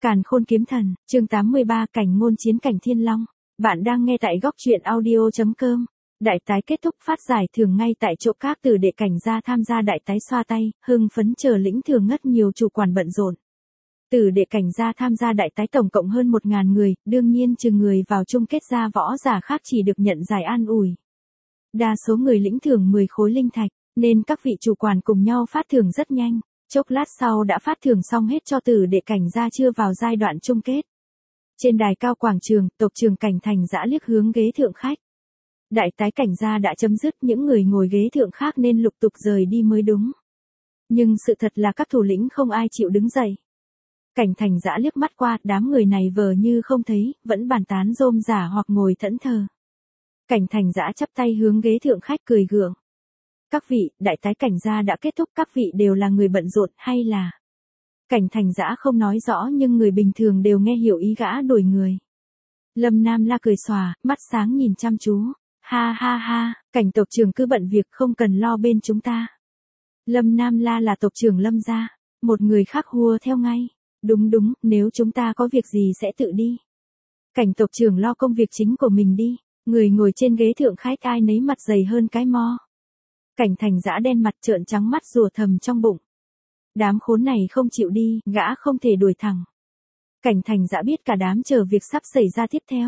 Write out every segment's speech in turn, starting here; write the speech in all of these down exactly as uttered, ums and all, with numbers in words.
Càn Khôn Kiếm Thần, chương tám mươi ba, cảnh ngôn chiến cảnh Thiên Long. Bạn đang nghe tại góc truyện audio chấm com. Đại tái kết thúc phát giải thưởng ngay tại chỗ, các tử đệ cảnh gia tham gia đại tái xoa tay, hưng phấn chờ lĩnh thưởng, ngất nhiều chủ quản bận rộn. Tử đệ cảnh gia tham gia đại tái tổng cộng hơn một ngàn người, đương nhiên trừ người vào chung kết ra võ giả khác chỉ được nhận giải an ủi. Đa số người lĩnh thưởng mười khối linh thạch, nên các vị chủ quản cùng nhau phát thưởng rất nhanh. Chốc lát sau đã phát thưởng xong hết cho tử đệ cảnh gia chưa vào giai đoạn chung kết. Trên đài cao quảng trường, tộc trưởng Cảnh Thành Dã liếc hướng ghế thượng khách. Đại tái cảnh gia đã chấm dứt, những người ngồi ghế thượng khác nên lục tục rời đi mới đúng. Nhưng sự thật là các thủ lĩnh không ai chịu đứng dậy. Cảnh Thành Dã liếc mắt qua, đám người này vờ như không thấy, vẫn bàn tán rôm rả hoặc ngồi thẫn thờ. Cảnh Thành Dã chắp tay hướng ghế thượng khách cười gượng. Các vị, đại tái cảnh gia đã kết thúc, các vị đều là người bận rộn hay là... Cảnh Thành Dã không nói rõ nhưng người bình thường đều nghe hiểu ý gã đổi người. Lâm Nam La cười xòa, mắt sáng nhìn chăm chú. Ha ha ha, Cảnh tộc trưởng cứ bận việc không cần lo bên chúng ta. Lâm Nam La là tộc trưởng Lâm gia. Một người khác hùa theo ngay. Đúng đúng, nếu chúng ta có việc gì sẽ tự đi. Cảnh tộc trưởng lo công việc chính của mình đi. Người ngồi trên ghế thượng khách ai nấy mặt dày hơn cái mo. Cảnh Thành Dã đen mặt trợn trắng mắt rủa thầm trong bụng. Đám khốn này không chịu đi, gã không thể đuổi thẳng. Cảnh Thành Dã biết cả đám chờ việc sắp xảy ra tiếp theo.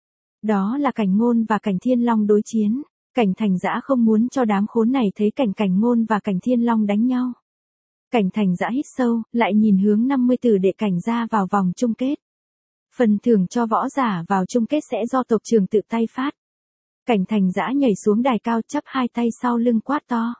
Đó là Cảnh Ngôn và Cảnh Thiên Long đối chiến. Cảnh Thành Dã không muốn cho đám khốn này thấy cảnh Cảnh Ngôn và Cảnh Thiên Long đánh nhau. Cảnh Thành Dã hít sâu, lại nhìn hướng năm mươi tử đệ cảnh gia vào vòng chung kết. Phần thưởng cho võ giả vào chung kết sẽ do tộc trưởng tự tay phát. Cảnh Thành Dã nhảy xuống đài cao, chắp hai tay sau lưng quát to.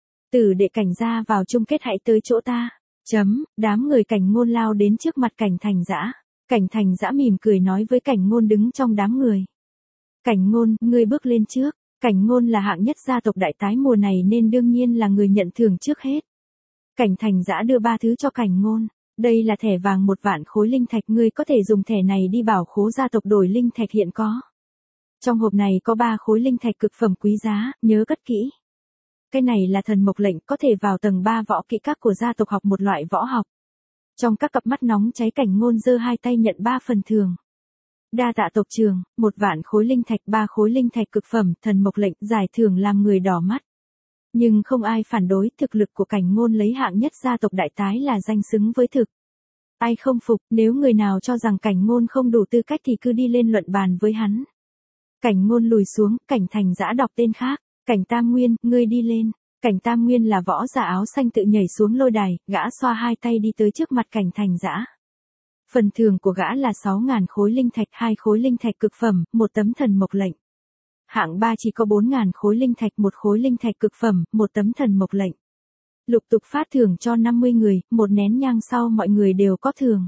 Tử đệ cảnh gia vào chung kết hãy tới chỗ ta. Chấm, đám người Cảnh Ngôn lao đến trước mặt Cảnh Thành Dã. Cảnh Thành Dã mỉm cười nói với Cảnh Ngôn đứng trong đám người. Cảnh Ngôn, ngươi bước lên trước. Cảnh Ngôn là hạng nhất gia tộc đại tái mùa này nên đương nhiên là người nhận thưởng trước hết. Cảnh Thành Dã đưa ba thứ cho Cảnh Ngôn. Đây là thẻ vàng một vạn khối linh thạch, ngươi có thể dùng thẻ này đi bảo khố gia tộc đổi linh thạch hiện có. Trong hộp này có ba khối linh thạch cực phẩm quý giá, nhớ cất kỹ. Cái này là thần mộc lệnh, có thể vào tầng ba võ kỹ các của gia tộc học một loại võ học. Trong các cặp mắt nóng cháy, Cảnh Ngôn giơ hai tay nhận ba phần thưởng. Đa tạ tộc trưởng, một vạn khối linh thạch, ba khối linh thạch cực phẩm, thần mộc lệnh, giải thưởng làm người đỏ mắt. Nhưng không ai phản đối, thực lực của Cảnh Ngôn lấy hạng nhất gia tộc đại tái là danh xứng với thực. Ai không phục, nếu người nào cho rằng Cảnh Ngôn không đủ tư cách thì cứ đi lên luận bàn với hắn. Cảnh Ngôn lùi xuống, Cảnh Thành Dã đọc tên khác. Cảnh Tam Nguyên, ngươi đi lên. Cảnh Tam Nguyên là võ giả áo xanh tự nhảy xuống lôi đài, gã xoa hai tay đi tới trước mặt Cảnh Thành Dã. Phần thưởng của gã là sáu ngàn khối linh thạch, hai khối linh thạch cực phẩm, một tấm thần mộc lệnh. Hạng ba chỉ có bốn ngàn khối linh thạch, một khối linh thạch cực phẩm, một tấm thần mộc lệnh. Lục tục phát thưởng cho năm mươi người, một nén nhang sau mọi người đều có thưởng.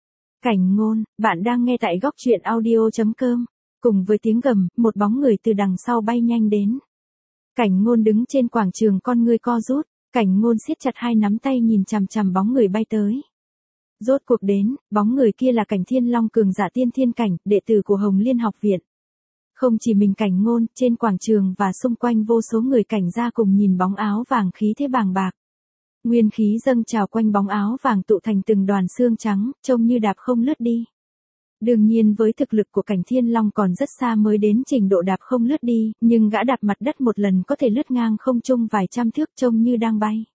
Cảnh Ngôn, bạn đang nghe tại góc truyện audio chấm com. Cùng với tiếng gầm, một bóng người từ đằng sau bay nhanh đến. Cảnh Ngôn đứng trên quảng trường, con ngươi co rút. Cảnh Ngôn siết chặt hai nắm tay nhìn chằm chằm bóng người bay tới. Rốt cuộc đến, bóng người kia là Cảnh Thiên Long, cường giả tiên thiên cảnh, đệ tử của Hồng Liên học viện. Không chỉ mình Cảnh Ngôn, trên quảng trường và xung quanh vô số người cảnh gia cùng nhìn bóng áo vàng khí thế bàng bạc. Nguyên khí dâng trào quanh bóng áo vàng tụ thành từng đoàn xương trắng, trông như đạp không lướt đi. Đương nhiên với thực lực của Cảnh Thiên Long còn rất xa mới đến trình độ đạp không lướt đi, nhưng gã đạp mặt đất một lần có thể lướt ngang không trung vài trăm thước, trông như đang bay.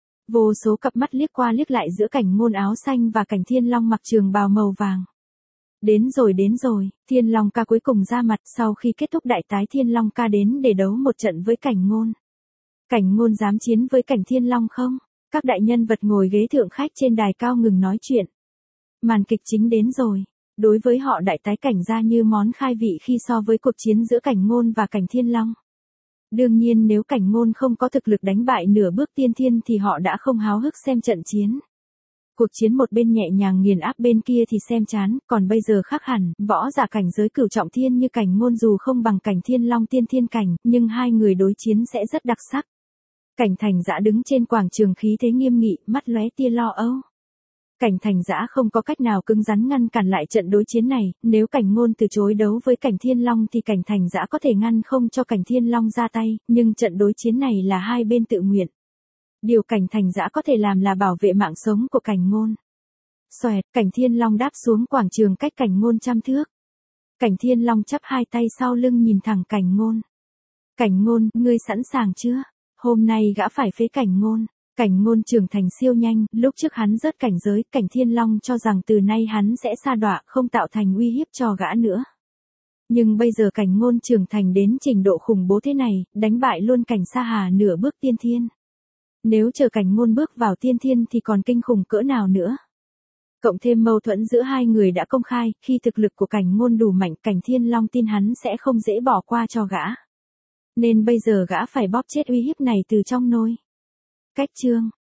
Vô số cặp mắt liếc qua liếc lại giữa Cảnh Ngôn áo xanh và Cảnh Thiên Long mặc trường bào màu vàng. Đến rồi đến rồi, Thiên Long ca cuối cùng ra mặt. Sau khi kết thúc đại tái, Thiên Long ca đến để đấu một trận với Cảnh Ngôn. Cảnh Ngôn dám chiến với Cảnh Thiên Long không? Các đại nhân vật ngồi ghế thượng khách trên đài cao ngừng nói chuyện. Màn kịch chính đến rồi. Đối với họ, đại tái cảnh gia như món khai vị khi so với cuộc chiến giữa Cảnh Ngôn và Cảnh Thiên Long. Đương nhiên nếu Cảnh Ngôn không có thực lực đánh bại nửa bước tiên thiên thì họ đã không háo hức xem trận chiến. Cuộc chiến một bên nhẹ nhàng nghiền áp bên kia thì xem chán, còn bây giờ khác hẳn, võ giả cảnh giới cửu trọng thiên như Cảnh Ngôn dù không bằng Cảnh Thiên Long tiên thiên cảnh, nhưng hai người đối chiến sẽ rất đặc sắc. Cảnh Thành Dã đứng trên quảng trường khí thế nghiêm nghị, mắt lóe tia lo âu. Cảnh Thành Dã không có cách nào cứng rắn ngăn cản lại trận đối chiến này, nếu Cảnh Ngôn từ chối đấu với Cảnh Thiên Long thì Cảnh Thành Dã có thể ngăn không cho Cảnh Thiên Long ra tay, nhưng trận đối chiến này là hai bên tự nguyện. Điều Cảnh Thành Dã có thể làm là bảo vệ mạng sống của Cảnh Ngôn. Xoẹt, Cảnh Thiên Long đáp xuống quảng trường cách Cảnh Ngôn trăm thước. Cảnh Thiên Long chắp hai tay sau lưng nhìn thẳng Cảnh Ngôn. Cảnh Ngôn, ngươi sẵn sàng chưa? Hôm nay gã phải phế Cảnh Ngôn. Cảnh Ngôn trưởng thành siêu nhanh, lúc trước hắn rớt cảnh giới, Cảnh Thiên Long cho rằng từ nay hắn sẽ sa đọa, không tạo thành uy hiếp cho gã nữa. Nhưng bây giờ Cảnh Ngôn trưởng thành đến trình độ khủng bố thế này, đánh bại luôn Cảnh Sa Hà nửa bước tiên thiên. Nếu chờ Cảnh Ngôn bước vào tiên thiên thì còn kinh khủng cỡ nào nữa. Cộng thêm mâu thuẫn giữa hai người đã công khai, khi thực lực của Cảnh Ngôn đủ mạnh, Cảnh Thiên Long tin hắn sẽ không dễ bỏ qua cho gã. Nên bây giờ gã phải bóp chết uy hiếp này từ trong nôi. Cách chương